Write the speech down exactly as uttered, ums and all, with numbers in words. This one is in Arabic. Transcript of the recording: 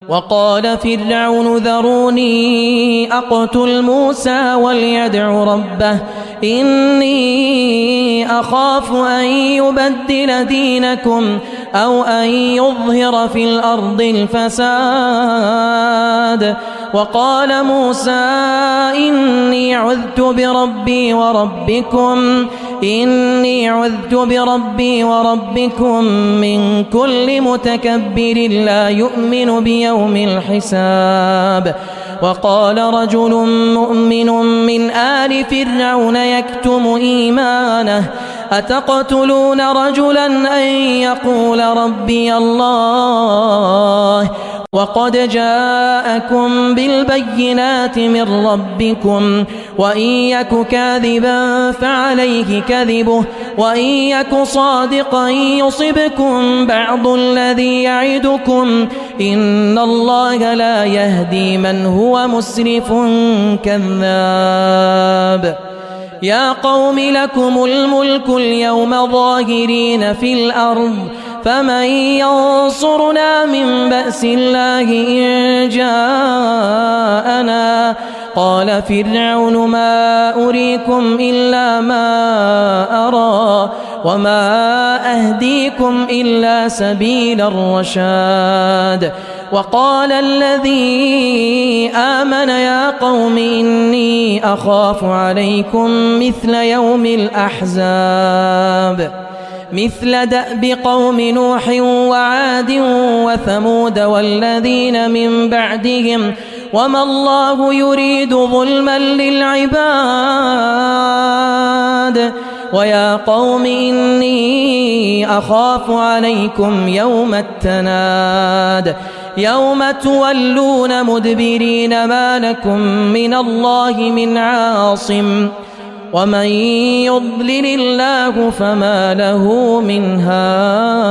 وقال فرعون ذروني أقتل موسى وليدع ربه إني أخاف أن يبدل دينكم أو أن يظهر في الأرض الفساد. وقال موسى إني عذت بربي وربكم إني عذت بربي وربكم من كل متكبر لا يؤمن بيوم الحساب. وقال رجل مؤمن من آل فرعون يكتم إيمانه أتقتلون رجلا أن يقول ربي الله وقد جاءكم بالبينات من ربكم وإن يك كاذبا فعليه كذبه وإن يك صادقا يصبكم بعض الذي يعدكم إن الله لا يهدي من هو مسرف كذاب. يا قوم لكم الملك اليوم ظاهرين في الأرض فمن ينصرنا من بأس الله إن جاءنا. قال فرعون ما أريكم إلا ما أرى وما أهديكم إلا سبيل الرشاد. وقال الذي آمن يا قوم إني أخاف عليكم مثل يوم الأحزاب مثل دأب قوم نوح وعاد وثمود والذين من بعدهم وما الله يريد ظلما للعباد. ويا قوم إني أخاف عليكم يوم التناد يوم تولون مدبرين ما لكم من الله من عاصم ومن يضلل الله فما له من هاد.